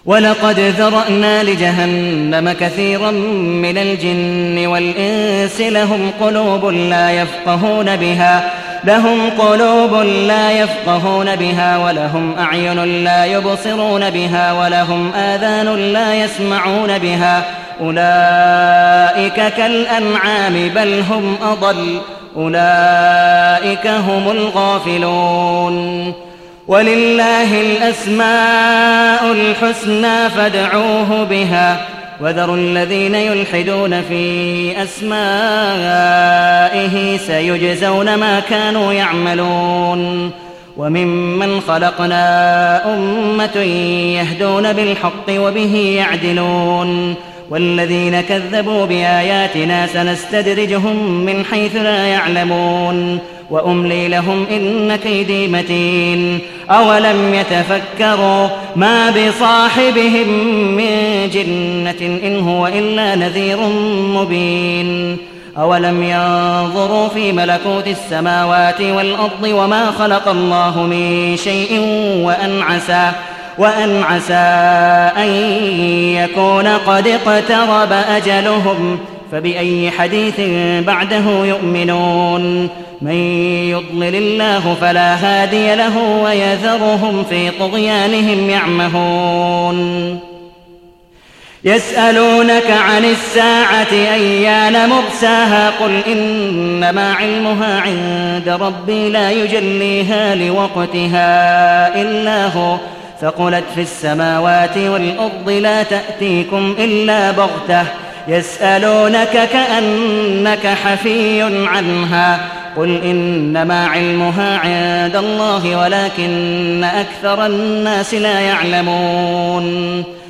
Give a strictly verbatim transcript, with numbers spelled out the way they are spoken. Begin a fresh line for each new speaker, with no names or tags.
ولقد ذرأنا لجهنم كثيرا من الجن والإنس لهم قلوب لا يفقهون بها لهم قلوب لا يفقهون بها ولهم أعين لا يبصرون بها ولهم آذان لا يسمعون بها أولئك كالأنعام بل هم أضل أولئك هم الغافلون ولله الأسماء الحسنى فادعوه بها وذروا الذين يلحدون في أسمائه سيجزون ما كانوا يعملون وممن خلقنا أمة يهدون بالحق وبه يعدلون والذين كذبوا بآياتنا سنستدرجهم من حيث لا يعلمون وأملي لهم إن كيدي متين أولم يتفكروا ما بصاحبهم من جنة إن هو إلا نذير مبين أولم ينظروا في ملكوت السماوات والأرض وما خلق الله من شيء وأن عسى وأن عسى أن يكون قد اقترب أجلهم فبأي حديث بعده يؤمنون من يضلل الله فلا هادي له ويذرهم في طغيانهم يعمهون يسألونك عن الساعة أيان مرساها قل إنما علمها عند ربي لا يجليها لوقتها إلا هو ثقلت في السماوات والأرض لا تأتيكم إلا بغتة يسألونك كأنك حفي عنها قل إنما علمها عند الله ولكن أكثر الناس لا يعلمون